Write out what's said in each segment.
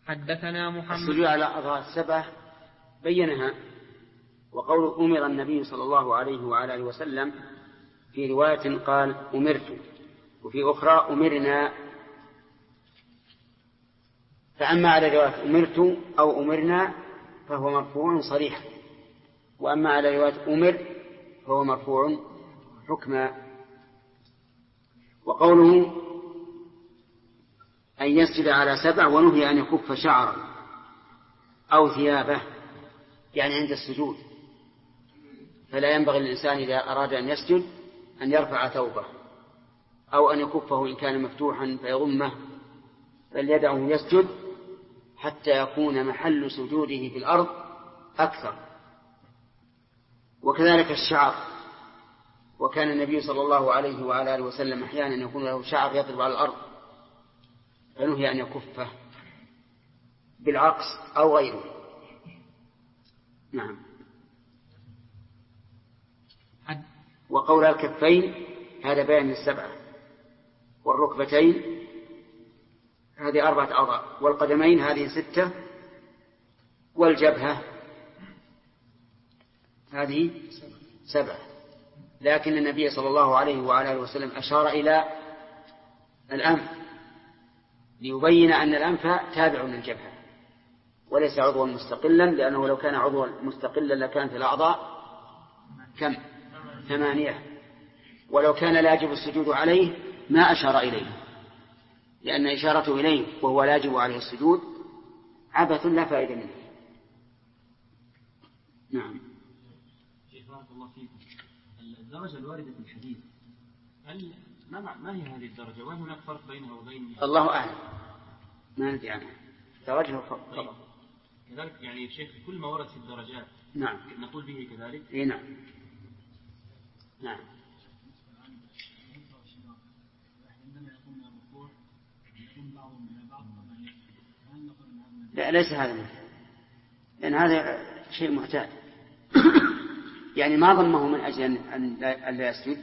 حدثنا محمد. السجود على أعضاء السبع بينها، وقول أمر النبي صلى الله عليه وعلى آله وسلم في رواية قال أمرت، وفي أخرى أمرنا. فأما على رواية أمرت أو أمرنا فهو مرفوع صريحا، وأما على رواية أمر فهو مرفوع حكما. وقوله أن يسجد على سبع ونهي أن يكف شعره أو ثيابه، يعني عند السجود فلا ينبغي للإنسان إذا أراد أن يسجد أن يرفع ثوبه أو أن يكفه إن كان مفتوحا فيضمه، بل يدعه يسجد حتى يكون محل سجوده في الأرض أكثر. وكذلك الشعر، وكان النبي صلى الله عليه وعلى آله وسلم أحيانا يكون له شعر يضرب على الأرض فنهي أن يكفه بالعقص أو غيره. نعم. وقول الكفين هذا بيان السبعة، والركبتين هذه 4 أعضاء، والقدمين هذه 6، والجبهة هذه 7. لكن النبي صلى الله عليه وعلى آله وسلم أشار إلى الأنف ليبين أن الأنف تابع للجبهة وليس عضوا مستقلا، لأنه لو كان عضوا مستقلا لكانت الأعضاء كم؟ 8. ولو كان لا يجب السجود عليه ما أشار إليه، لأن إشارته إليه وهو لا يجب عليه السجود عبث لا فائدة منه. نعم. شيخ بارك الله فيكم، الدرجة الواردة في الحديث ما هي هذه الدرجة؟ وهل هناك فرق بينها وبين؟ الله أعلم، ما ندري عنها. درجة طيب. كذلك يعني شيخ كل ما ورد في الدرجات نعم نقول به كذلك. إيه نعم. نعم. لا ليس هذا منه، لأن هذا شيء معتاد. يعني ما ضمه من أجل أن لا يسجد.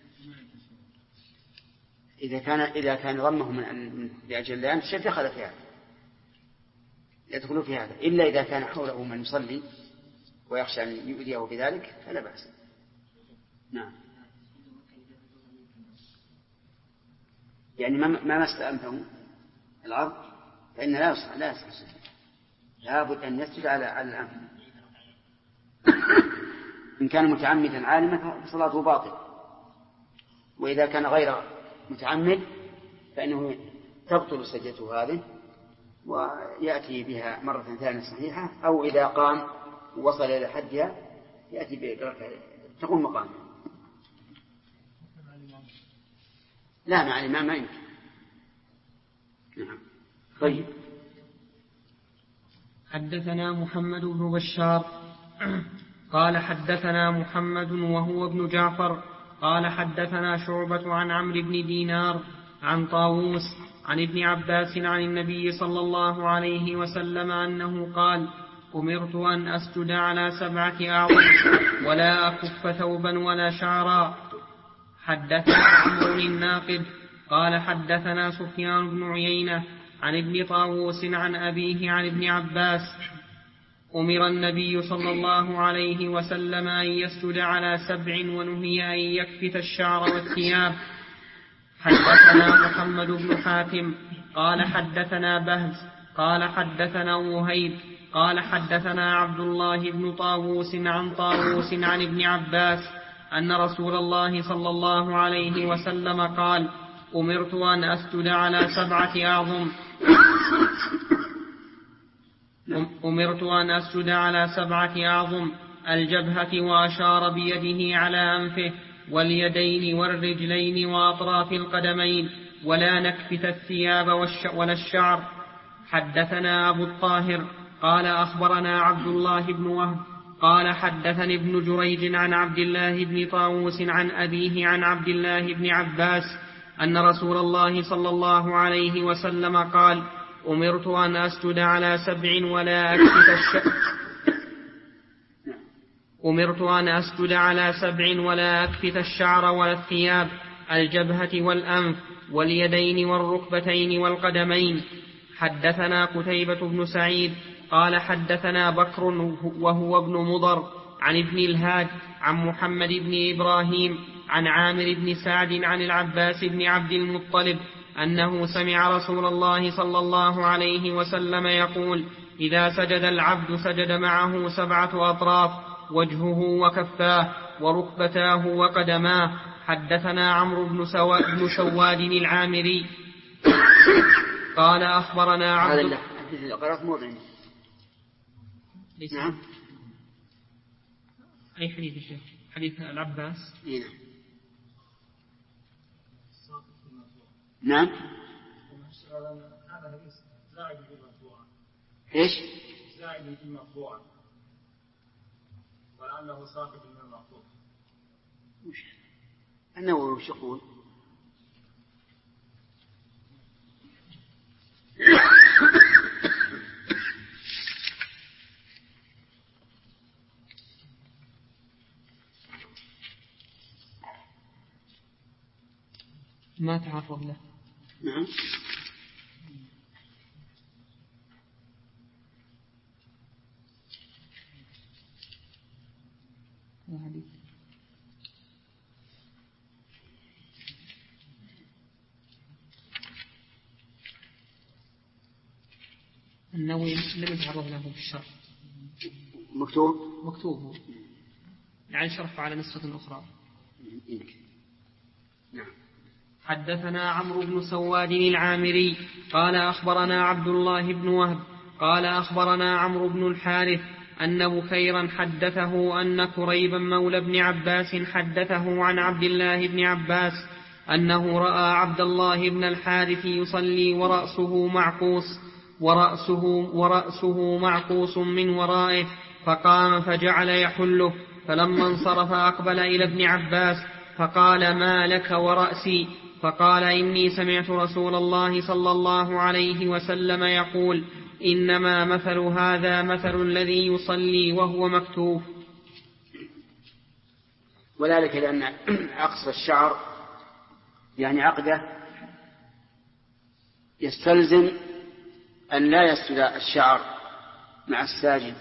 إذا كان ضمه من لأجل لا يسجد دخل في هذا، يدخل في هذا، إلا إذا كان حوله من يصلي ويخشى أن يؤذيه بذلك فلا بأس. نعم. يعني ما مس أنفه الأرض فإن لا يسجد، لابد أن يسجد على الأنف. إن كان متعمدا عالما فصلاته باطلة، وإذا كان غير متعمد فإنه تبطل سجدته هذه ويأتي بها مرة ثانية صحيحة، أو إذا قام ووصل إلى حدها يأتي بركعة تقوم مقامه. لا مع الإمام ما يمكن. نعم. طيب. حدثنا محمد بن بشار قال حدثنا محمد وهو ابن جعفر قال حدثنا شعبة عن عمرو بن دينار عن طاووس عن ابن عباس عن النبي صلى الله عليه وسلم أنه قال: أمرت أن أسجد على 7 أعظم ولا أكف ثوبا ولا شعرا. حدثنا عمرو الناقد قال حدثنا سفيان بن عيينة عن ابن طاووس عن أبيه عن ابن عباس: أمر النبي صلى الله عليه وسلم أن يسجد على 7 ونهي أن يكفت الشعر والثياب. حدثنا محمد بن حاتم قال حدثنا بهز قال حدثنا وهيب قال حدثنا عبد الله بن طاووس عن طاووس عن ابن عباس أن رسول الله صلى الله عليه وسلم قال: أمرت أن أسجد على 7 أعظم أمرت أن أسجد على 7 أعظم الجبهة، وأشار بيده على أنفه واليدين والرجلين وأطراف القدمين، ولا نكفت الثياب ولا الشعر. حدثنا أبو الطاهر قال أخبرنا عبد الله بن وهب قال حدثني ابن جريج عن عبد الله بن طاووس عن أبيه عن عبد الله بن عباس أن رسول الله صلى الله عليه وسلم قال: أمرت أن أسجد على 7 ولا أكفت الشعر أمرت أن أسجد على 7 ولا أكفت الشعر ولا الثياب، الجبهة والأنف واليدين والركبتين والقدمين. حدثنا قتيبة بن سعيد قال حدثنا بكر وهو ابن مضر عن ابن الهاد عن محمد بن إبراهيم عن عامر بن سعد عن العباس بن عبد المطلب أنه سمع رسول الله صلى الله عليه وسلم يقول: إذا سجد العبد سجد معه 7 أطراف: وجهه وكفاه وركبتاه وقدماه. حدثنا عمرو بن شواد العامري قال أخبرنا عبد نعم. أي حديث الشيخ؟ حديث العباس. نعم. إيش؟ زائد في المرفوع ولعله ساقط من المرفوع. النووي وش يقول؟ ما تعرض له. نعم. النووي لم يتعرض له في الشرح. مكتوب يعني شرح على نسخة أخرى. نعم. حدثنا عمرو بن سواد العامري قال أخبرنا عبد الله بن وهب قال أخبرنا عمرو بن الحارث أن بكيرا حدثه أن كريبا مولى بن عباس حدثه عن عبد الله بن عباس أنه رأى عبد الله بن الحارث يصلي ورأسه معقوس من ورائه، فقام فجعل يحله، فلما انصرف أقبل إلى ابن عباس فقال: ما لك ورأسي؟ فقال: إني سمعت رسول الله صلى الله عليه وسلم يقول: إنما مثل هذا مثل الذي يصلي وهو مكتوف. وذلك لأن عقص الشعر يعني عقده يستلزم أن لا يسجد الشعر مع الساجد،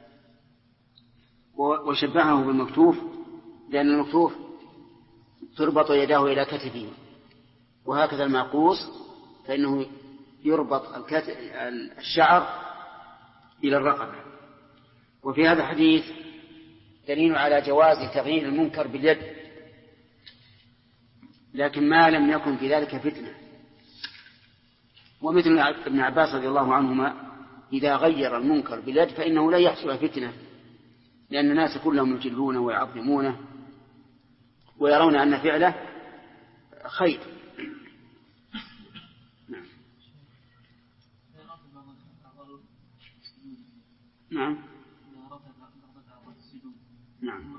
وشبهه بالمكتوف لأن المكتوف تربط يداه إلى كتفه، وهكذا المعقوس فإنه يربط الشعر إلى الرقبة. وفي هذا الحديث دليل على جواز تغيير المنكر باليد، لكن ما لم يكن في ذلك فتنة. ومثل ابن عباس رضي الله عنهما إذا غير المنكر باليد فإنه لا يحصل فتنة، لأن الناس كلهم يجلونه ويعظمونه ويرون أن فعله خير. نعم. نعم.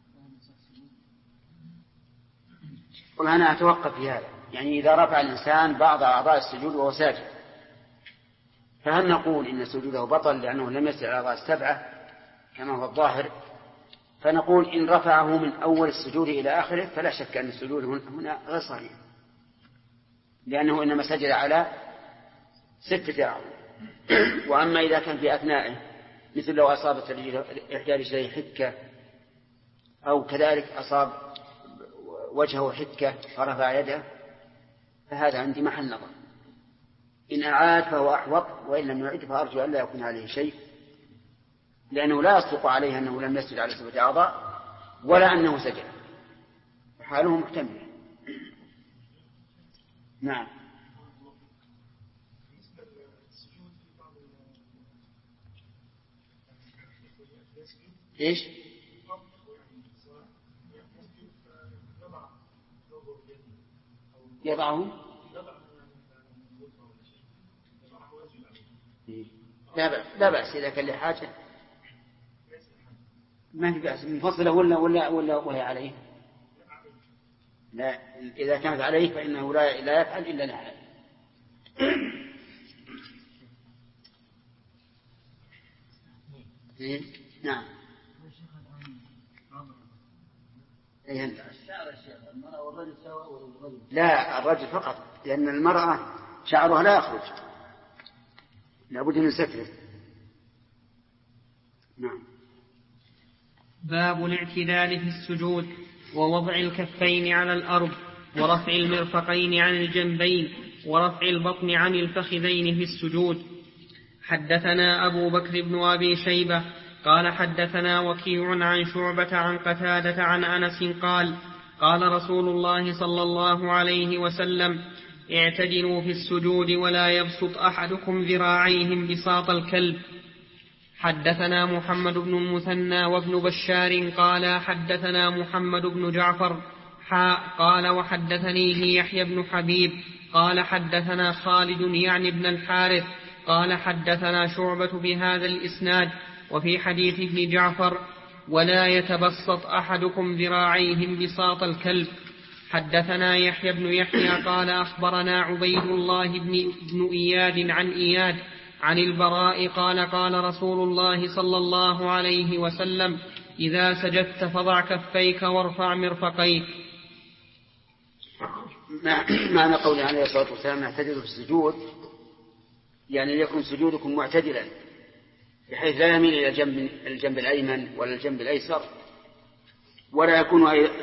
والله أنا أتوقف في هذا، يعني إذا رفع الإنسان بعض أعضاء السجود وهو ساجد، فهل نقول إن سجوده بطل لأنه لم يسجد على أعضاء 7 كما هو الظاهر؟ فنقول إن رفعه من أول السجود إلى آخره فلا شك أن السجود هنا غير صحيح، لأنه إنما سجد على 6 أعضاء. وأما إذا كان في أثنائه مثل لو أصابت إحدى رجليه حكة أو كذلك أصاب وجهه حكة فرفع يده فهذا عندي محل نظر. إن أعاد فهو أحوط، وإن لم يعد فأرجو أن لا يكون عليه شيء، لأنه لا يصدق عليه أنه لم يسجد على 7 أعضاء ولا أنه سجد، حاله محتمل. نعم. إيش؟ يضعه؟ لا بأس إذا كان لحاجة، ما في بأس. منفصلة ولا وهي عليه؟ لا، إذا كانت عليه فإنه لا يفعل إلا لحاجة. نعم. لا، الرجل فقط، لأن المرأة شعرها لا يخرج. لابد من ستره. نعم. باب الاعتدال في السجود ووضع الكفين على الأرض ورفع المرفقين عن الجنبين ورفع البطن عن الفخذين في السجود. حدثنا أبو بكر بن أبي شيبة قال حدثنا وكيع عن شعبة عن قتادة عن أنس قال قال رسول الله صلى الله عليه وسلم اعتدلوا في السجود ولا يبسط أحدكم ذراعيهم بساط الكلب. حدثنا محمد بن المثنى وابن بشار قال حدثنا محمد بن جعفر قال وحدثنيه يحيى بن حبيب قال حدثنا خالد يعني بن الحارث قال حدثنا شعبة بهذا الإسناد وفي حديث ابن جعفر ولا يتبسط أحدكم ذراعيهم بساط الكلب. حدثنا يحيى بن يحيى قال أخبرنا عبيد الله بن إياد عن إياد عن البراء قال قال رسول الله صلى الله عليه وسلم إذا سجدت فضع كفيك وارفع مرفقيك. معنى قوله عليه الصلاة والسلام اعتدلوا في السجود يعني ليكن سجودكم معتدلا بحيث لا يميل إلى الجنب الأيمن ولا الجنب الأيسر ولا يكون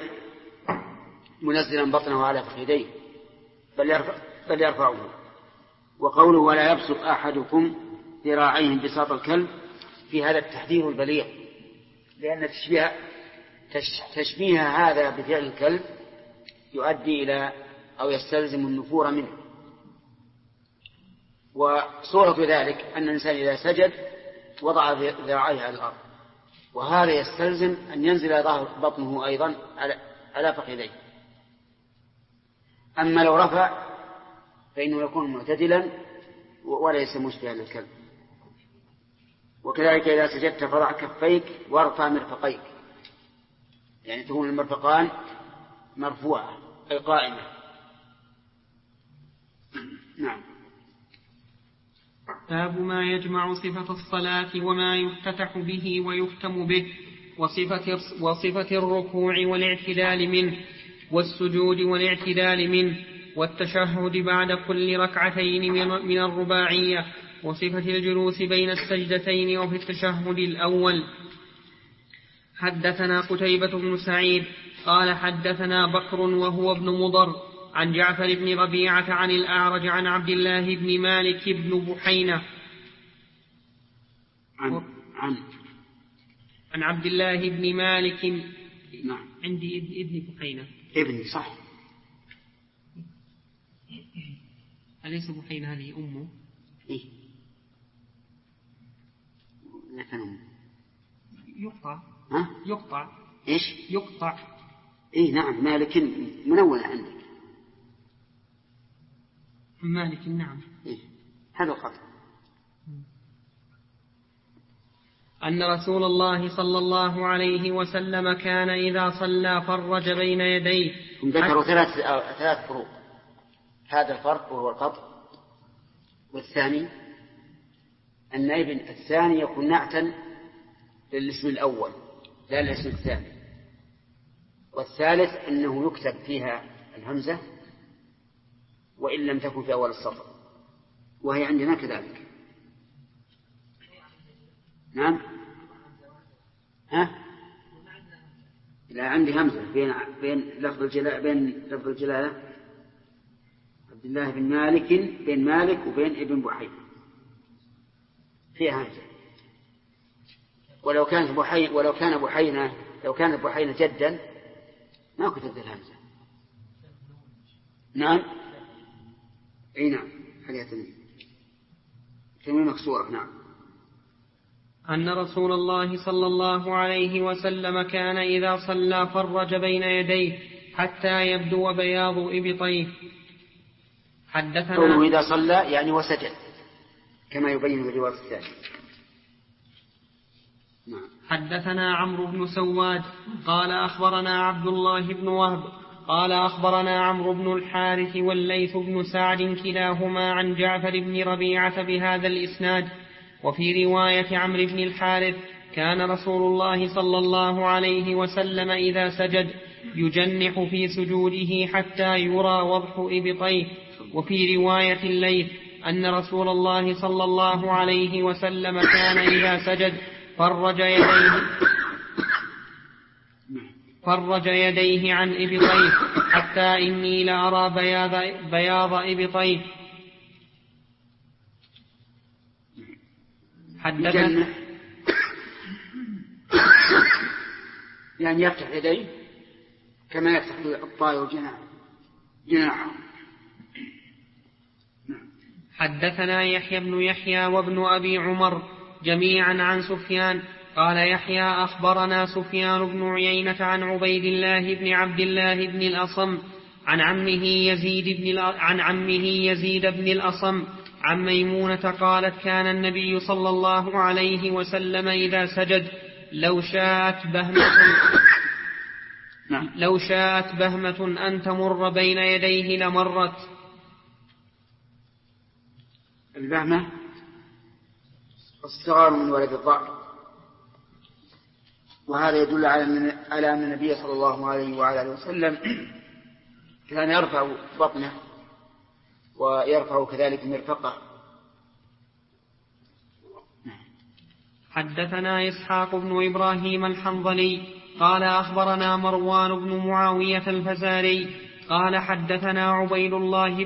منزلا بطنه على فخذيه بل يرفعه. وقوله ولا يبسط أحدكم ذراعيهم بساط الكلب في هذا التحذير البليغ لأن تشبيه هذا بفعل الكلب يؤدي إلى أو يستلزم النفور منه. وصورة ذلك أن الإنسان إذا سجد وضع ذراعيه على الأرض وهذا يستلزم أن ينزل ظهر بطنه أيضا على فخذيه. أما لو رفع فإنه يكون معتدلا وليس مشبها للكلب. وكذلك إذا سجدت فضع كفيك وارفع مرفقيك يعني تكون المرفقان مرفوعة أي قائمة. نعم. باب ما يجمع صفة الصلاة وما يفتتح به ويختم به وصفة الركوع والاعتدال منه والسجود والاعتدال منه والتشهد بعد كل ركعتين من الرباعية وصفة الجلوس بين السجدتين وفي التشهد الأول. حدثنا قتيبة بن سعيد قال حدثنا بكر وهو ابن مضر عن جعفر بن ربيعة عن الأعرج عن عبد الله بن مالك بن بحينة عن عبد الله بن مالك. نعم. عندي ابن بحينة ابني صح. أليس بحينة هذه أمه؟ إيه لكن يقطع. ها؟ يقطع. إيش؟ يقطع. إيه نعم مالك منونة عندك. مالك نعم. إيه هذا الخطأ. أن رسول الله صلى الله عليه وسلم كان إذا صلى فرج بين يديه. ذكروا ثلاث فروق. هذا الفرق وهو القطع. والثاني أن ابن الثاني يكون نعتا للاسم الأول لا للاسم الثاني. والثالث أنه يكتب فيها الهمزة وإن لم تكن في أول السطر وهي عندنا كذلك. نعم. ها؟ لا عندي همزة بين لفظ الجلالة عبد الله بن مالك بين مالك وبين ابن بحينة فيها همزة. ولو كان بحينة جدا ما كتبت الهمزة. نعم. اي نعم حاليا تنوين مكسورة. نعم. أن رسول الله صلى الله عليه وسلم كان إذا صلى فرج بين يديه حتى يبدو بياض إبطيه. حدثنا قوله إذا صلى يعني وسجد كما يبين في الرواية الثانية. نعم. حدثنا عمرو بن سواد قال أخبرنا عبد الله بن وهب قال أخبرنا عمرو بن الحارث والليث بن سعد كلاهما عن جعفر بن ربيعة بهذا الإسناد. وفي رواية عمرو بن الحارث كان رسول الله صلى الله عليه وسلم إذا سجد يجنح في سجوده حتى يرى وضح إبطيه. وفي رواية الليث أن رسول الله صلى الله عليه وسلم كان إذا سجد فرج يديه عن إبطيه حتى إني لأرى بياض إبطيه. حدثنا يعني يفتح يديه كما يفتح الطائر جناحه. حدثنا يحيى بن يحيى وابن أبي عمر جميعا عن سفيان قال يحيى أخبرنا سفيان بن عيينة عن عبيد الله بن عبد الله بن الأصم عن عمه يزيد بن الأصم عن ميمونة قالت كان النبي صلى الله عليه وسلم إذا سجد لو شاءت بهمة أن تمر بين يديه لمرت. البهمة الصغار من ولد الضأن، وهذا يدل على أن النبي صلى الله عليه وعلى آله وسلم كان يرفع بطنه ويرفع كذلك مرفقه. حدثنا إسحاق بن إبراهيم الحنظلي قال أخبرنا مروان بن معاوية الفزاري قال حدثنا عبيد الله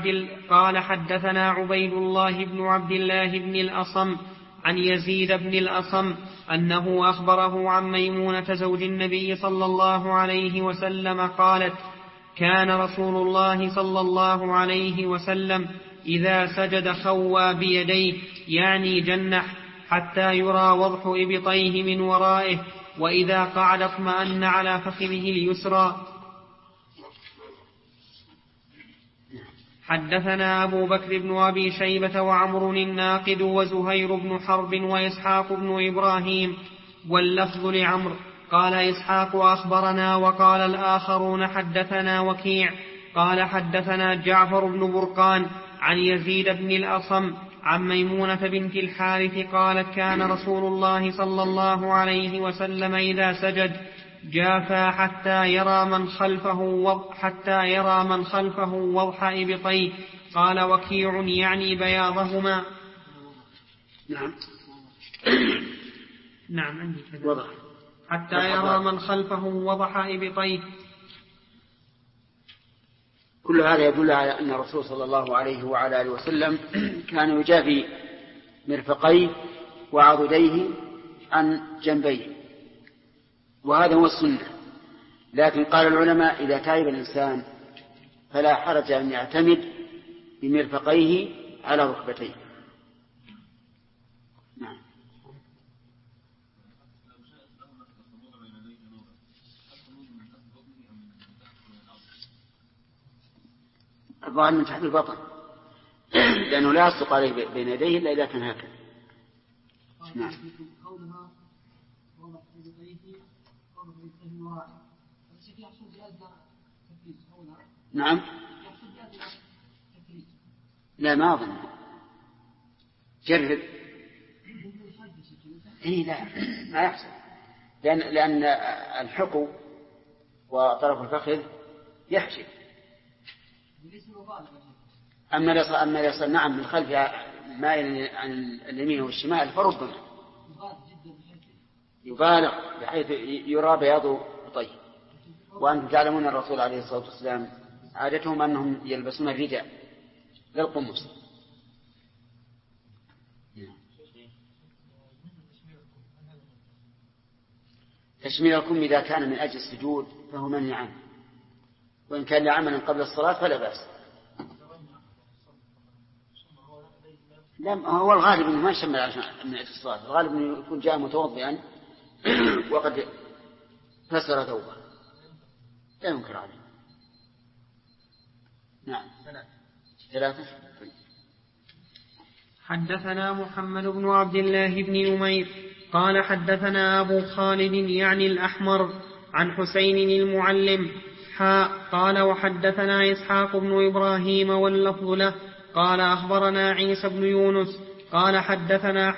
بن عبد الله بن الأصم عن يزيد بن الأصم أنه أخبره عن ميمونة زوج النبي صلى الله عليه وسلم قالت كان رسول الله صلى الله عليه وسلم إذا سجد خوى بيديه يعني جنح حتى يرى وضح إبطيه من ورائه، وإذا قعد اطمأن على فخذه اليسرى. حدثنا أبو بكر بن أبي شيبة وعمر الناقد وزهير بن حرب وإسحاق بن إبراهيم واللفظ لعمر قال إسحاق أخبرنا وقال الآخرون حدثنا وكيع قال حدثنا جعفر بن برقان عن يزيد بن الأصم عن ميمونة بنت الحارث قالت كان رسول الله صلى الله عليه وسلم إذا سجد جافى حتى يرى من خلفه وضح إبطيه. قال وكيع يعني بياضهما. نعم عندي كذا حتى يرى من خلفه وضح إبطيه. كل هذا يدل على أن الرسول صلى الله عليه وعلى آله وسلم كان يجافي مرفقيه وعضديه عن جنبيه، وهذا هو السنة. لكن قال العلماء إذا تعب الإنسان فلا حرج أن يعتمد بمرفقيه على ركبتيه. نعم. الظاهر من تحت البطن، لأنه لا يصدق عليه بين يديه إلا إذا كان هكذا. نعم. نعم. لا ما أظن. جرب. لا ما يحصل، لأن الحقو وطرف الفخذ يحجب. أما يصل نعم من خلفها مائل عن اليمين والشمال فربما يبالغ بحيث يرى بياض طيب. وأنتم تعلمون الرسول عليه الصلاة والسلام عادتهم أنهم يلبسون الرداء للقمص. تشمير الكم إذا كان من أجل السجود فهو منهي عنه، وإن كان لعمل قبل الصلاة فلا بأس. لا هو الغالب أنه ما يشمل عشان من أجل الصلاة، الغالب أنه يكون جاء متوضئا وقد فسر ثوبه لا ينكر عليه. نعم. ثلاثة. حدثنا محمد بن عبد الله بن نمير قال حدثنا أبو خالد يعني الأحمر عن حسين المعلم قال وحدثنا إسحاق بن إبراهيم واللفظ له قال أخبرنا عيسى بن يونس قال حدثنا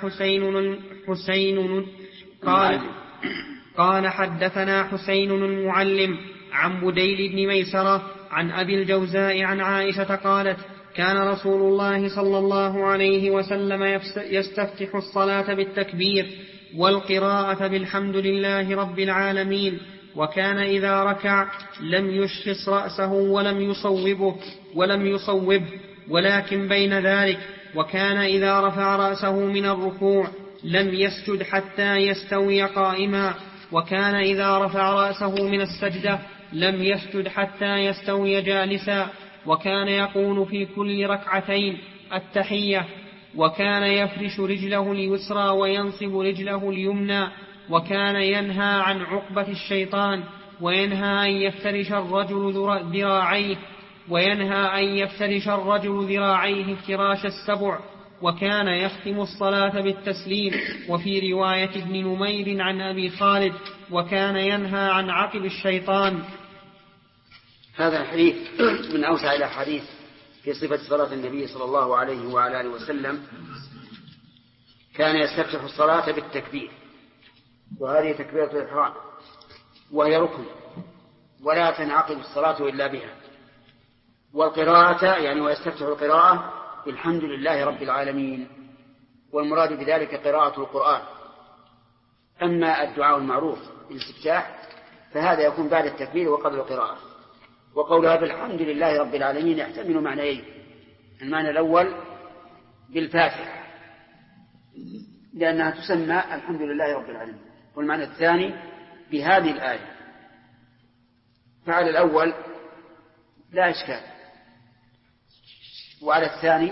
حدثنا حسين المعلم عن بديل بن ميسرة عن أبي الجوزاء عن عائشة قالت كان رسول الله صلى الله عليه وسلم يستفتح الصلاة بالتكبير والقراءة بالحمد لله رب العالمين، وكان إذا ركع لم يشخص رأسه ولم يصوبه ولكن بين ذلك، وكان إذا رفع رأسه من الركوع لم يسجد حتى يستوي قائما، وكان إذا رفع رأسه من السجدة لم يسجد حتى يستوي جالسا، وكان يقول في كل ركعتين التحية، وكان يفرش رجله اليسرى وينصب رجله اليمنى، وكان ينهى عن عقبة الشيطان، وينهى أن يفترش الرجل ذراعيه افتراش السبع، وكان يختم الصلاة بالتسليم. وفي رواية ابن نمير عن أبي خالد: وكان ينهى عن عقب الشيطان. هذا الحديث من أوسع الأحاديث في صفة صلاة النبي صلى الله عليه وعلى آله وسلم. كان يستفتح الصلاة بالتكبير، وهذه تكبيرة الإحرام، وهي ركن ولا تنعقد الصلاة إلا بها. والقراءة يعني ويستفتح القراءة الحمد لله رب العالمين، والمراد بذلك قراءة القرآن. أما الدعاء المعروف بالاستفتاح فهذا يكون بعد التكبير وقبل القراءة. وقولها بالحمد لله رب العالمين يحتمل معنيين: المعنى الأول بالفاتحة لأنها تسمى الحمد لله رب العالمين، والمعنى الثاني بهذه الآية. فعلى الأول لا إشكال، وعلى الثاني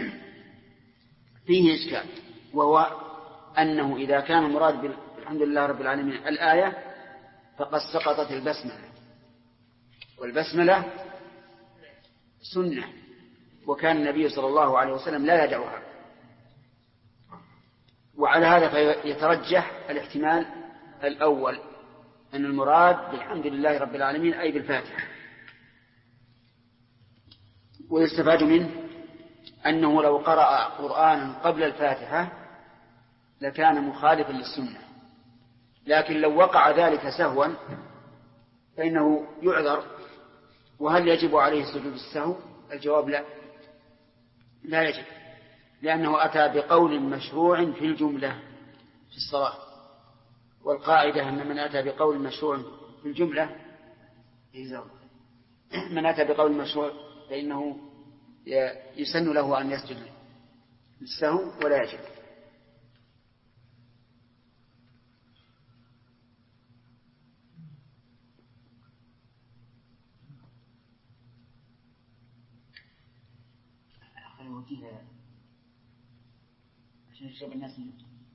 فيه إشكال، وهو أنه إذا كان المراد بالحمد لله رب العالمين الآية فقد سقطت البسملة، والبسملة سنة، وكان النبي صلى الله عليه وسلم لا يدعوها. وعلى هذا فيترجح الاحتمال الأول، أن المراد بالحمد لله رب العالمين أي بالفاتحة. ويستفاد منه أنه لو قرأ قرآنا قبل الفاتحة لكان مخالفا للسنة، لكن لو وقع ذلك سهوا فإنه يعذر. وهل يجب عليه سجود السهو؟ الجواب لا يجب، لأنه أتى بقول مشروع في الجملة في الصلاة، والقاعدة أن من أتى بقول مشروع في الجملة من أتى بقول مشروع فإنه يسن له أن يسجد للسهو ولا يجب. عشان يشرب الناس منه.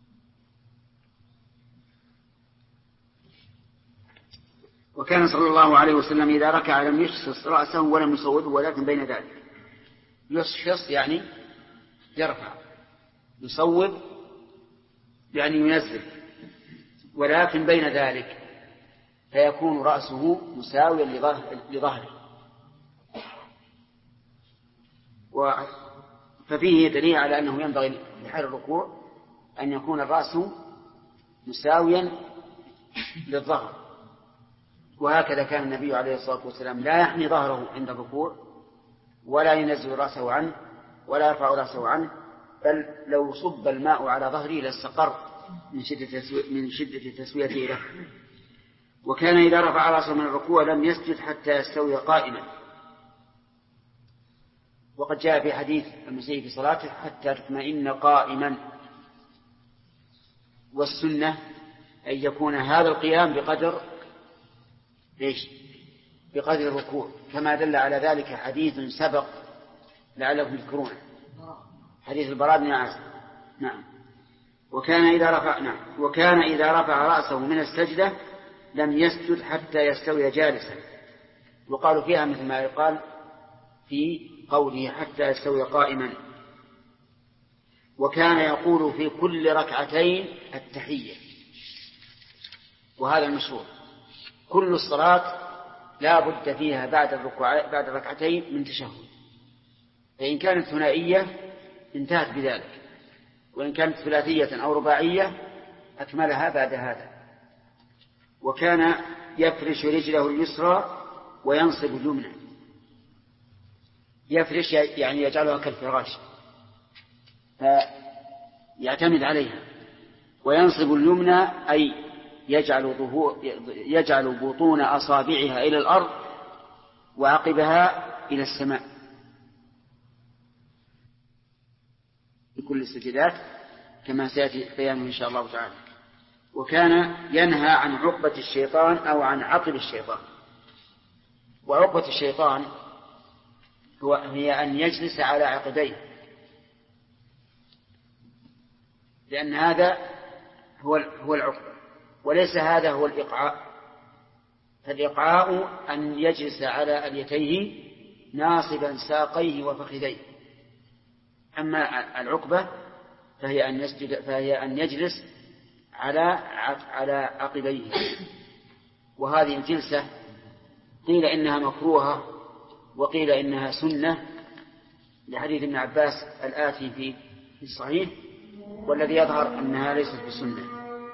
وكان صلى الله عليه وسلم إذا ركع لم يشخص رأسه ولم يصوبه ولكن بين ذلك. يشخص يعني يرفع، يصوب يعني ينزل، ولكن بين ذلك، فيكون رأسه مساويا لظهره. ففيه دليل على أنه ينبغي لحال الركوع أن يكون الرأس مساويا للظهر. وهكذا كان النبي عليه الصلاة والسلام لا يحني ظهره عند الركوع ولا ينزل رأسه عنه ولا يرفع رأسه عنه، بل لو صب الماء على ظهره لاستقر من شدة تسويته له. وكان إذا رفع رأسه من الركوع لم يسجد حتى يستوي قائما، وقد جاء في حديث المسيء في صلاته حتى تطمئن قائما. والسنة أن يكون هذا القيام بقدر الركوع، كما دل على ذلك حديث سبق لعلكم تذكرونه، حديث البراء بن عازب. نعم. وكان إذا رفع رأسه من السجدة لم يسجد حتى يستوي جالسا، وقالوا فيها مثل ما يقال في قوله حتى يستوي قائما. وكان يقول في كل ركعتين التحية، وهذا المشهور. كل الصلاة لا بد فيها بعد الركعتين من تشهد، فإن كانت ثنائية انتهت بذلك، وإن كانت ثلاثية أو رباعية أكملها بعد هذا. وكان يفرش رجله اليسرى وينصب اليمنى، يفرش يعني يجعلها كالفراش فيعتمد عليها. وينصب اليمنى أي يجعل بطون أصابعها إلى الأرض وعقبها إلى السماء في كل السجدات كما سيأتي بيانه إن شاء الله تعالى. وكان ينهى عن عقبة الشيطان أو عن عقب الشيطان. وعقبة الشيطان هي أن يجلس على عقبيه، لأن هذا هو العقبة، وليس هذا هو الإقعاء. فالإقعاء أن يجلس على أليتيه ناصبا ساقيه وفخذيه. أما العقبة فهي أن يجلس على عقبيه. وهذه الجلسة قيل إنها مكروهة وقيل إنها سنة لحديث ابن عباس الآتي في الصحيح، والذي يظهر أنها ليست بسنة.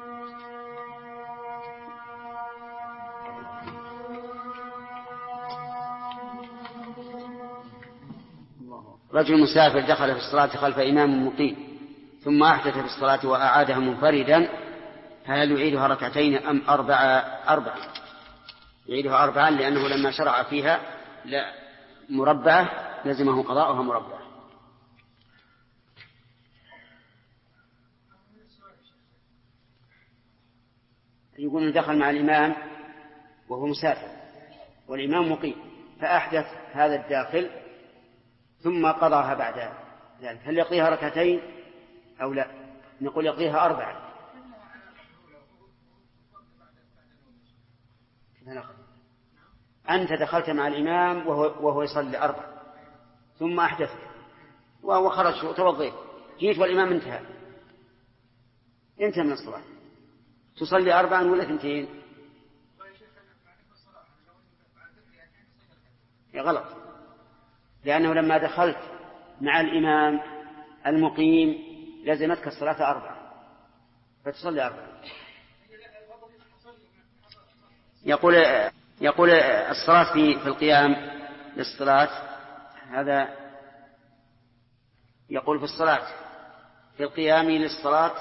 رجل مسافر دخل في الصلاة خلف إمام مقيم ثم أحدث في الصلاة وأعادها منفردا، هل يعيدها ركعتين أم أربعة؟ يعيدها أربعا، لأنه لما شرع فيها مربعة لزمه قضاؤها مربعة. يقول دخل مع الإمام وهو مسافر والإمام مقيم فأحدث هذا الداخل ثم قضاها بعد ذلك، هل يقضيها ركعتين أو لا؟ نقول يقضيها أربعة. أنت دخلت مع الإمام وهو يصلي أربعة ثم أحدث وهو خرج وتوضيت، جيت والإمام انتهى من الصلاة، تصلي أربعا ولا ثنتين؟ يا غلط، لأنه لما دخلت مع الإمام المقيم لزمتك الصلاة أربعة فتصلي أربعة. يقول الصلاة في القيام للصلاة، هذا يقول في الصلاة في القيام للصلاة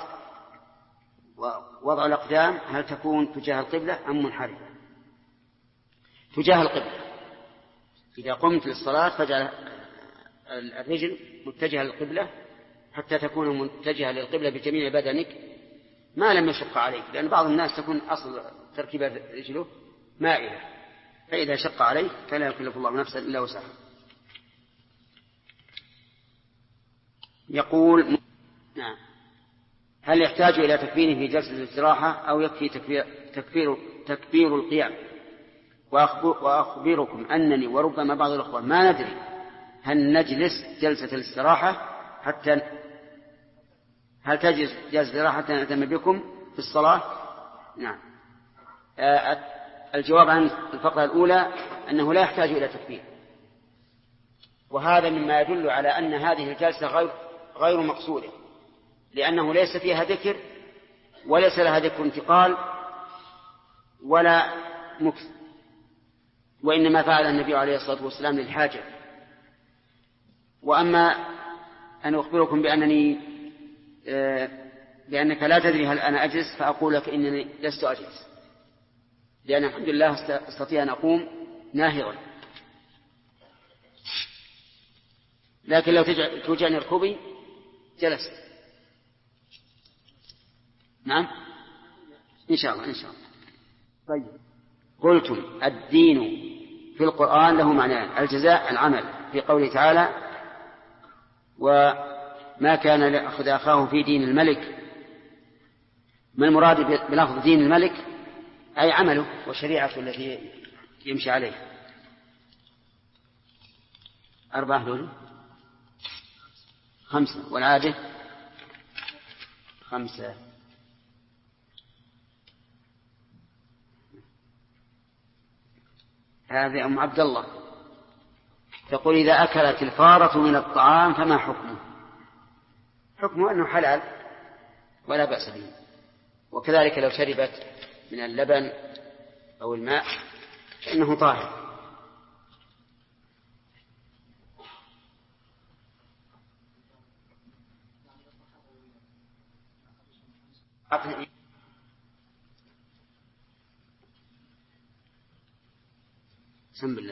ووضع الأقدام هل تكون تجاه القبلة أم منحرفة؟ تجاه القبلة. إذا قمت للصلاة فاجعل الرجل متجهة للقبلة حتى تكون متجهة للقبلة بجميع بدنك ما لم يشق عليك، لأن بعض الناس تكون أصل تركيب رجله مائلة، فإذا شق عليه فلا يكلف الله نفسا إلا وسعها. يقول نعم، هل يحتاج إلى تكبيره في جلسة الاستراحة أو يكفي تكبير القيام؟ وأخبركم أنني وربما بعض الأخوان ما ندري هل نجلس جلسة الاستراحة هل تجلس جلسة الاستراحة حتى نأتم بكم في الصلاة؟ نعم. الجواب عن الفقرة الأولى أنه لا يحتاج إلى تكبير، وهذا مما يدل على أن هذه الجلسة غير مقصودة، لأنه ليس فيها ذكر وليس لها ذكر انتقال ولا مكث، وإنما فعل النبي عليه الصلاة والسلام للحاجة. وأما أن أخبركم بأنك لا تدري هل أنا أجلس، فأقول لك إنني لست أجلس، لأن الحمد لله أستطيع أن أقوم ناهضا، لكن لو توجعني ركوبي جلست. نعم إن شاء الله. طيب، قلتم الدين في القرآن له معنى: الجزاء العمل، في قوله تعالى: وما كان لأخذ أخاه في دين الملك. ما المراد بلفظ دين الملك؟ أي عمله وشريعته التي يمشي عليه. 4 دول 5 والعادة 5. هذه أم عبد الله تقول: إذا أكلت الفارة من الطعام فما حكمه؟ حكمه أنه حلال ولا بأس به، وكذلك لو شربت من اللبن أو الماء فإنه طاهر. بسم الله.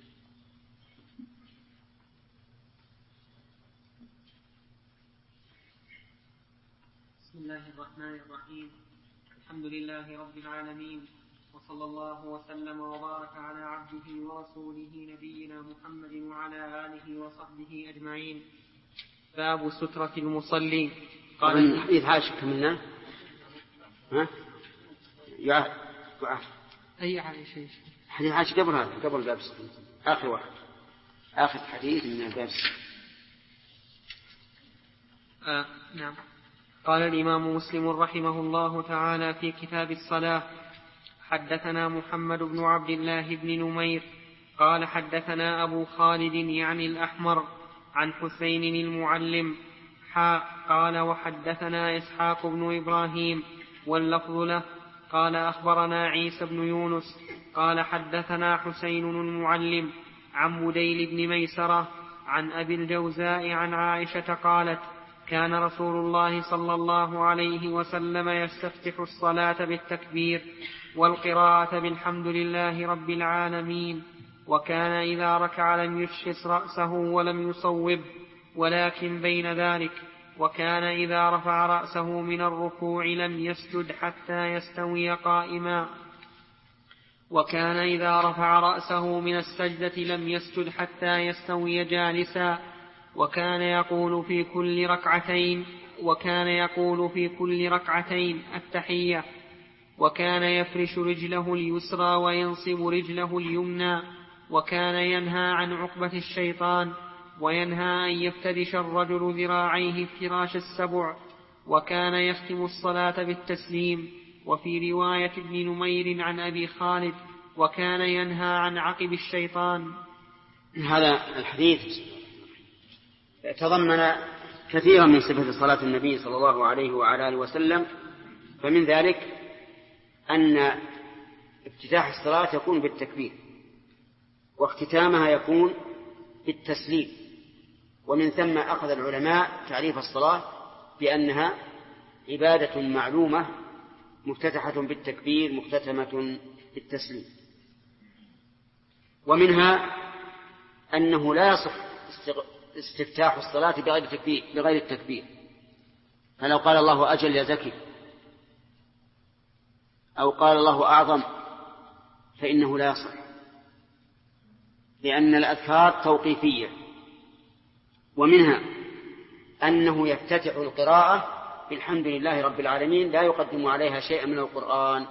بسم الله الرحمن الرحيم. الحمد لله رب العالمين، وصلى الله وسلم وبارك على عبده ورسوله نبينا محمد وعلى آله وصحبه أجمعين. باب سترة المصلي. قال الحديث عائشة كملنا. أي عائشة؟ حديث عائشة قبل هذا، قبل باب آخر واحد، آخر حديث من باب نعم. قال الإمام مسلم رحمه الله تعالى في كتاب الصلاة: حدثنا محمد بن عبد الله بن نمير قال حدثنا أبو خالد يعني الأحمر عن حسين المعلم قال وحدثنا إسحاق بن إبراهيم واللفظ له قال أخبرنا عيسى بن يونس قال حدثنا حسين المعلم عن بديل بن ميسرة عن أبي الجوزاء عن عائشة قالت: كان رسول الله صلى الله عليه وسلم يستفتح الصلاة بالتكبير والقراءة بالحمد لله رب العالمين، وكان إذا ركع لم يشخص رأسه ولم يصوب ولكن بين ذلك، وكان إذا رفع رأسه من الركوع لم يسجد حتى يستوي قائما، وكان إذا رفع رأسه من السجدة لم يسجد حتى يستوي جالسا، وكان يقول في كل ركعتين التحية، وكان يفرش رجله اليسرى وينصب رجله اليمنى، وكان ينهى عن عقبة الشيطان، وينهى أن يفترش الرجل ذراعيه افتراش السبع، وكان يختم الصلاة بالتسليم. وفي رواية ابن نمير عن أبي خالد: وكان ينهى عن عقب الشيطان. هذا الحديث تضمن كثيرا من صفة صلاة النبي صلى الله عليه وعلى آله وسلم، فمن ذلك أن افتتاح الصلاة يكون بالتكبير، واختتامها يكون بالتسليم، ومن ثم أخذ العلماء تعريف الصلاة بأنها عبادة معلومة مفتتحة بالتكبير مختتمة بالتسليم. ومنها أنه لا يصح استفتاح الصلاة بغير التكبير، فلو قال الله أجل يا زكي أو قال الله أعظم فإنه لا يصح، لأن الأذكار توقيفية. ومنها أنه يفتتح القراءة بالحمد لله رب العالمين لا يقدم عليها شيئا من القرآن،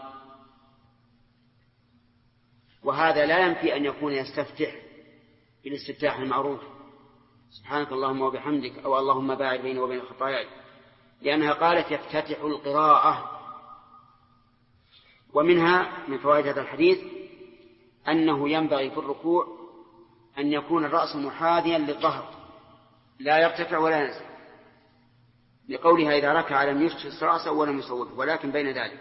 وهذا لا ينفي أن يكون يستفتح بالاستفتاح المعروف: سبحانك اللهم وبحمدك، أو اللهم باعد بيني وبين خطاياي، لأنها قالت يفتتح القراءة. ومنها من فوائد هذا الحديث أنه ينبغي في الركوع أن يكون الرأس محاذيا للظهر لا يرتفع ولا ينزل، لقولها إذا ركع لم يشخص رأسه ولم يصوبه ولكن بين ذلك.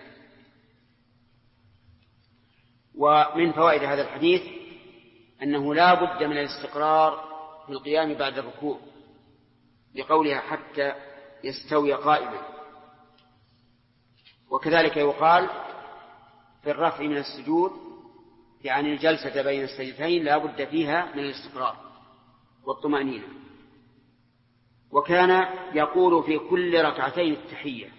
ومن فوائد هذا الحديث أنه لا بد من الاستقرار في القيام بعد الركوع، لقولها حتى يستوي قائما. وكذلك يقال في الرفع من السجود، يعني الجلسة بين السجدتين لا بد فيها من الاستقرار والطمأنينة. وكان يقول في كل ركعتين التحية،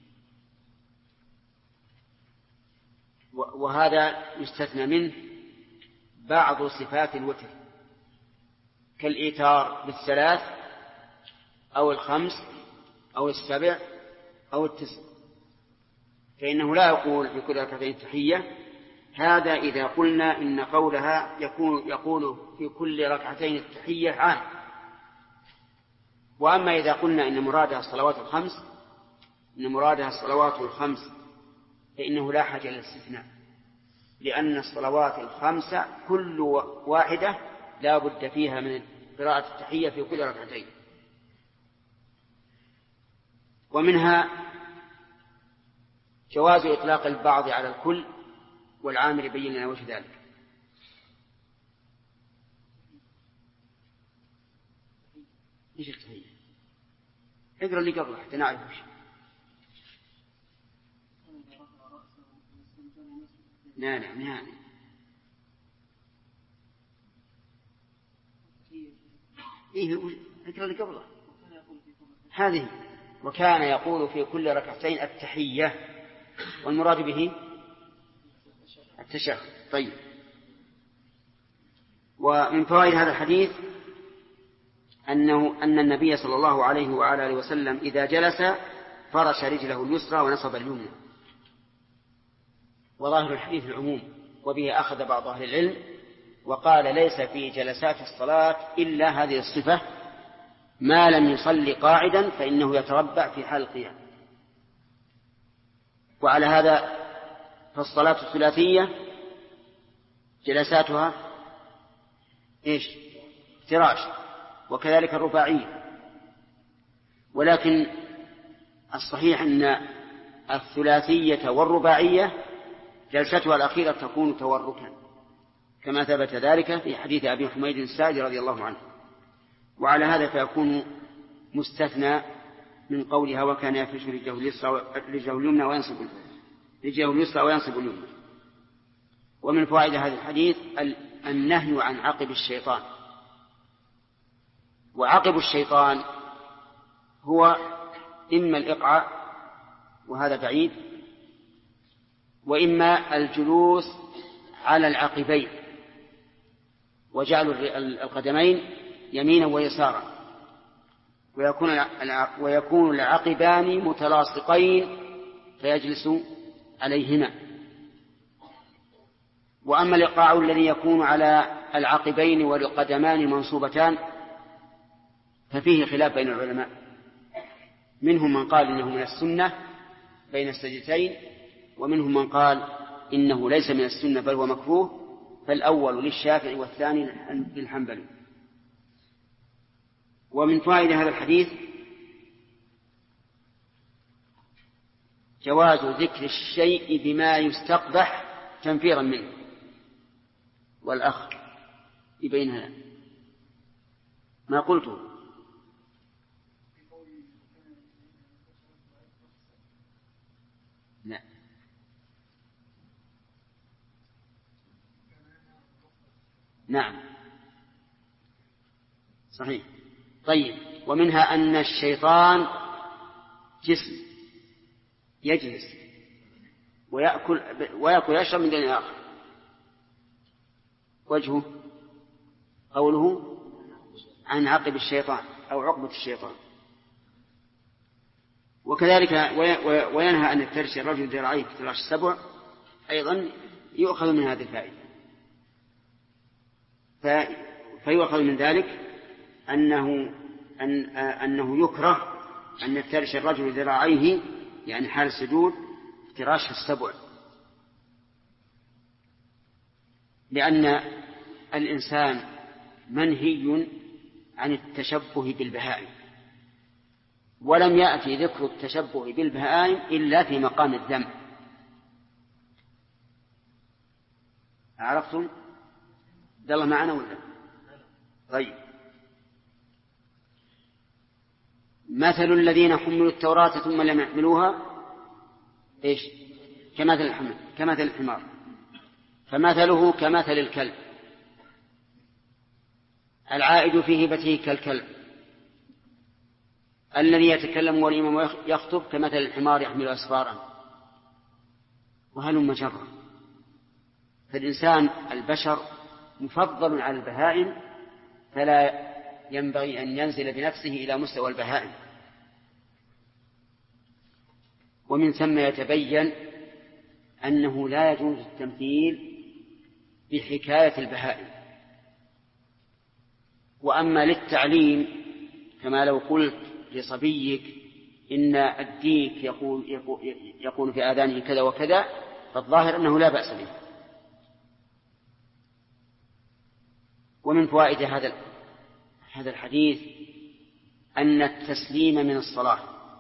وهذا يستثنى منه بعض صفات الوتر كالإيتار بالثلاث أو الخمس أو السبع أو التسع، فإنه لا يقول في كل ركعتين التحية. هذا إذا قلنا إن قولها يقول في كل ركعتين التحية عام. وأما إذا قلنا إن مرادها الصلوات الخمس فإنه لا حاجة للاستثناء، لأن الصلوات الخمسة كل واحدة لا بد فيها من قراءة التحية في كل ركعتين. ومنها جواز إطلاق البعض على الكل، والعامل يبين لنا وجه ذلك. ايش التحية؟ اقرأ اللي قبله حتى نعرف وش. نعم نعم. إيه ذكر اللي قبله هذه. وكان يقول في كل ركعتين التحية، والمراد به التشهد. طيب. ومن فوائد هذا الحديث أن النبي صلى الله عليه وعلى آله وسلم إذا جلس فرش رجله اليسرى ونصب اليمنى، وظاهر الحديث العموم، وبه أخذ بعض أهل العلم وقال ليس في جلسات الصلاة إلا هذه الصفة، ما لم يصلي قاعدا فإنه يتربع في حال القيام. وعلى هذا فالصلاة الثلاثية جلساتها إيش؟ افتراش، وكذلك الرباعية. ولكن الصحيح أن الثلاثية والرباعية جلستها الأخيرة تكون توركا، كما ثبت ذلك في حديث أبي حميد الساعدي رضي الله عنه. وعلى هذا فيكون مستثنى من قولها وكان يفرش رجله اليمنى وينصب اليمنى. ومن فوائد هذا الحديث النهي عن عقب الشيطان. وعقب الشيطان هو إما الإقعاء وهذا بعيد، وإما الجلوس على العقبين وجعل القدمين يمينا ويسارا، ويكون العقبان متلاصقين فيجلس عليهما. وأما الإقعاء الذي يكون على العقبين والقدمان منصوبتان ففيه خلاف بين العلماء، منهم من قال إنه من السنة بين السجدتين، ومنهم من قال إنه ليس من السنة بل هو مكروه، فالأول للشافعي والثاني للحنبلي. ومن فائدة هذا الحديث جواز ذكر الشيء بما يستقبح تنفيرا منه. والأخ يبين هذا ما قلته. لا نعم صحيح. طيب. ومنها أن الشيطان جسم يجلس ويأكل يشرب من دون آخر. وجهه قوله عن عقب الشيطان أو عقبة الشيطان. وكذلك وينهى أن يفترش الرجل ذراعيه افتراش السبع، أيضا يؤخذ من هذه الفائدة. فيؤخذ من ذلك أنه يكره أن يفترش الرجل ذراعيه يعني حال السجود افتراش السبع، لأن الإنسان منهي عن التشبه بالبهائم، ولم يأتي ذكر التشبه بالبهائم إلا في مقام الذم. عرفتم؟ دل معنا ولا؟ طيب. مثل الذين حملوا التوراة ثم لم يحملوها إيش؟ كمثل الحمار، فمثله كمثل الكلب، العائد في هبته كالكلب، الذي يتكلم والإمام يخطب كمثل الحمار يحمل أسفارا، وهلم جرا. فالإنسان البشر مفضل على البهائم، فلا ينبغي أن ينزل بنفسه إلى مستوى البهائم. ومن ثم يتبين أنه لا يجوز التمثيل بحكاية البهائم. وأما للتعليم كما لو قلت لصبيك إن الديك يقول في آذانه كذا وكذا، فالظاهر أنه لا بأس به. ومن فوائد هذا الحديث أن التسليم من الصلاة،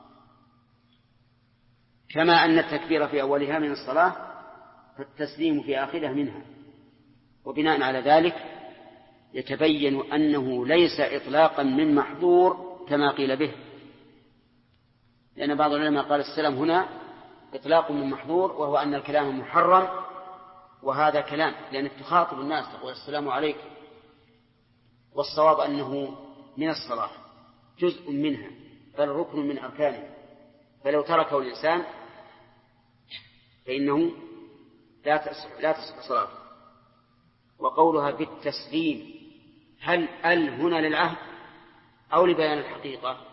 كما أن التكبير في أولها من الصلاة فالتسليم في آخرها منها. وبناء على ذلك يتبين أنه ليس إطلاقا من محظور كما قيل به، لأن بعض العلماء قال السلام هنا إطلاق من محظور، وهو أن الكلام محرم، وهذا كلام لأنك تخاطب الناس تقول السلام عليكم، والصواب أنه من الصلاة جزء منها بل ركن من أركانها، فلو تركه الإنسان فإنه لا تصح صلاته. وقولها بالتسليم هل هنا للعهد أو لبيان الحقيقة؟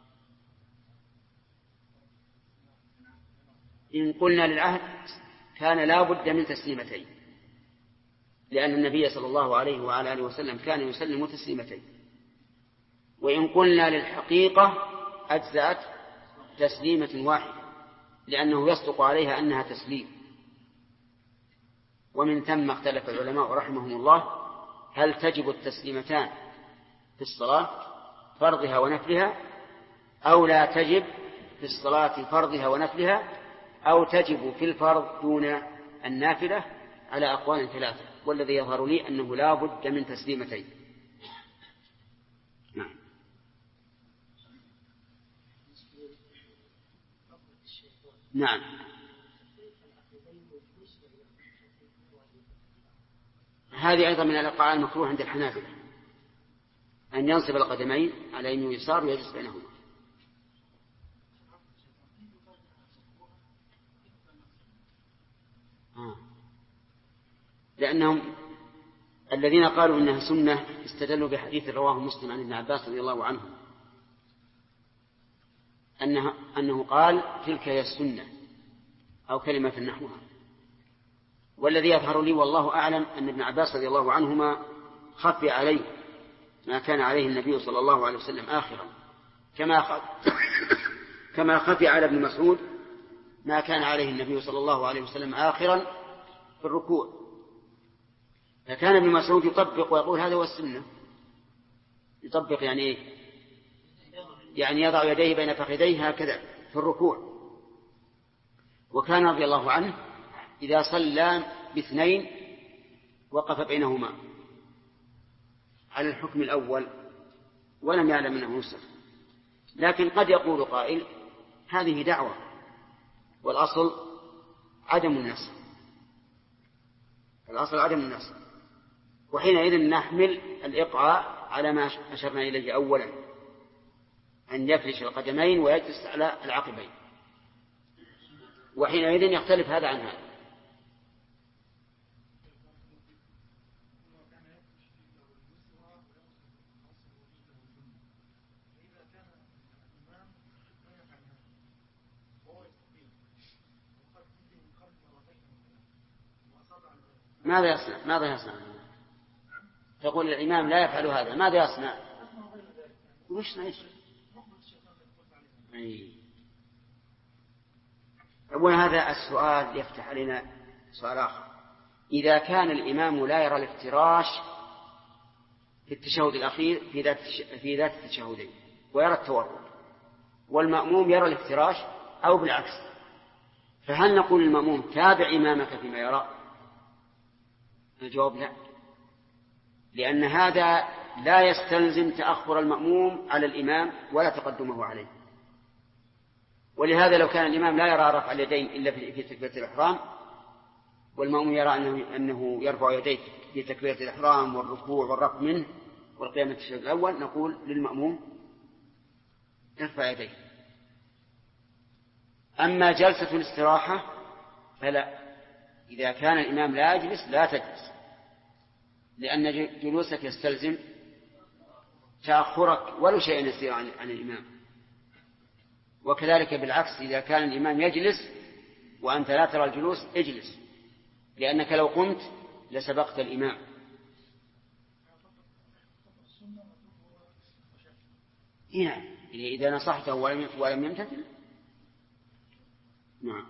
إن قلنا للعهد كان لا بد من تسليمتين، لأن النبي صلى الله عليه وعلى آله وسلم كان يسلم تسليمتين. وإن قلنا للحقيقة أجزأت تسليمة واحدة، لأنه يصدق عليها أنها تسليم. ومن ثم اختلف العلماء رحمهم الله هل تجب التسليمتان في الصلاة فرضها ونفلها، أو لا تجب في الصلاة فرضها ونفلها، أو تجب في الفرض دون النافلة، على أقوال ثلاثة، والذي يظهر لي أنه لا بد من تسليمتين. نعم. هذه أيضا من الإيقاع المكروه عند الحنابلة، أن ينصب القدمين على يمين ويسار ويجلس بينهما. لأنهم الذين قالوا إنها سنة استدلوا بحديث رواه مسلم عن ابن عباس رضي الله عنه أنه قال تلك هي السنة أو كلمة نحوها. والذي يظهر لي والله أعلم أن ابن عباس رضي الله عنهما خفي عليه ما كان عليه النبي صلى الله عليه وسلم آخرا، كما خفي على ابن مسعود ما كان عليه النبي صلى الله عليه وسلم آخرا في الركوع. فكان ابن مسعود يطبق ويقول هذا هو السنة. يطبق يعني إيه؟ يعني يضع يديه بين فخذيه هكذا في الركوع. وكان رضي الله عنه إذا صلى باثنين وقف بينهما على الحكم الأول ولم يعلم أنه نسخ. لكن قد يقول قائل هذه دعوة والأصل عدم النسخ، الأصل عدم النسخ، وحينئذ نحمل الإقعاء على ما أشرنا إليه أولا، أن يفرش القدمين ويجلس على العقبين، وحينئذ يختلف هذا عن هذا. ماذا يصنع؟ تقول الإمام لا يفعل هذا، ماذا يصنع؟ وش نعيش؟ أولا هذا السؤال يفتح علينا سؤال آخر. إذا كان الإمام لا يرى الافتراش في التشهد الأخير في ذات التشهدين ويرى التورك، والمأموم يرى الافتراش أو بالعكس، فهل نقول للمأموم تابع إمامك فيما يرى؟ الجواب لا، لأن هذا لا يستلزم تأخر المأموم على الإمام ولا تقدمه عليه. ولهذا لو كان الإمام لا يرى رفع اليدين إلا في تكبيرة الإحرام، والمأموم يرى أنه يرفع يديه في تكبيرة الإحرام والركوع والرفع منه والقيام التشهد الأول، نقول للمأموم ارفع يديه. أما جلسة الاستراحة فلا، إذا كان الإمام لا يجلس لا تجلس، لأن جلوسك يستلزم تأخرك ولو شيء يسير عن الإمام. وكذلك بالعكس، إذا كان الإمام يجلس وأنت لا ترى الجلوس اجلس، لأنك لو قمت لسبقت الإمام. نعم، إذا نصحته ولم يمتثل. نعم.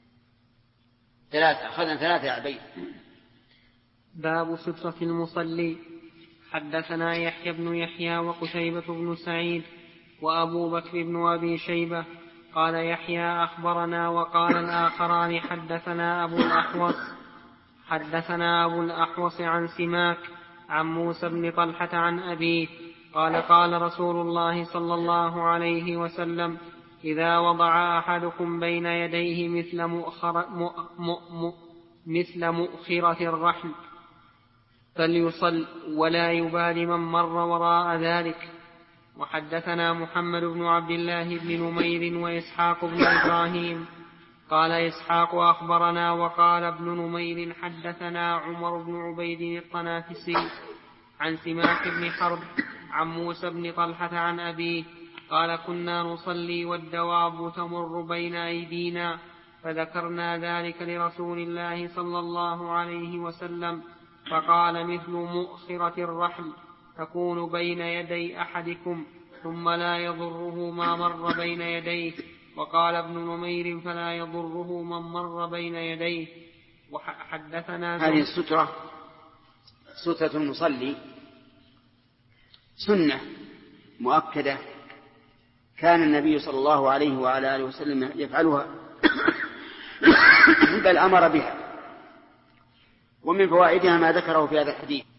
أخذنا ثلاثة يا عبيد. باب سترة المصلي. حدثنا يحيى بن يحيى وقتيبة بن سعيد وأبو بكر بن أبي شيبة قال يحيى أخبرنا، وقال الآخران حدثنا أبو الأحوص عن سماك عن موسى بن طلحة عن أبيه قال قال رسول الله صلى الله عليه وسلم إذا وضع أحدكم بين يديه مثل مؤخرة الرحل فليصل ولا يبال من مر وراء ذلك. وحدثنا محمد بن عبد الله بن نمير وإسحاق بن إبراهيم قال إسحاق أخبرنا وقال ابن نمير حدثنا عمر بن عبيد الطنافسي عن سماك بن حرب عن موسى بن طلحة عن أبيه قال كنا نصلي والدواب تمر بين أيدينا فذكرنا ذلك لرسول الله صلى الله عليه وسلم فقال مثل مؤخرة الرحل تكون بين يدي أحدكم ثم لا يضره ما مر بين يديه. وقال ابن نمير فلا يضره من مر بين يديه. وحدثنا هذه السترة سترة المصلي سنة مؤكدة كان النبي صلى الله عليه وعلى آله وسلم يفعلها بل أمر بها. ومن فوائدها ما ذكره في هذا الحديث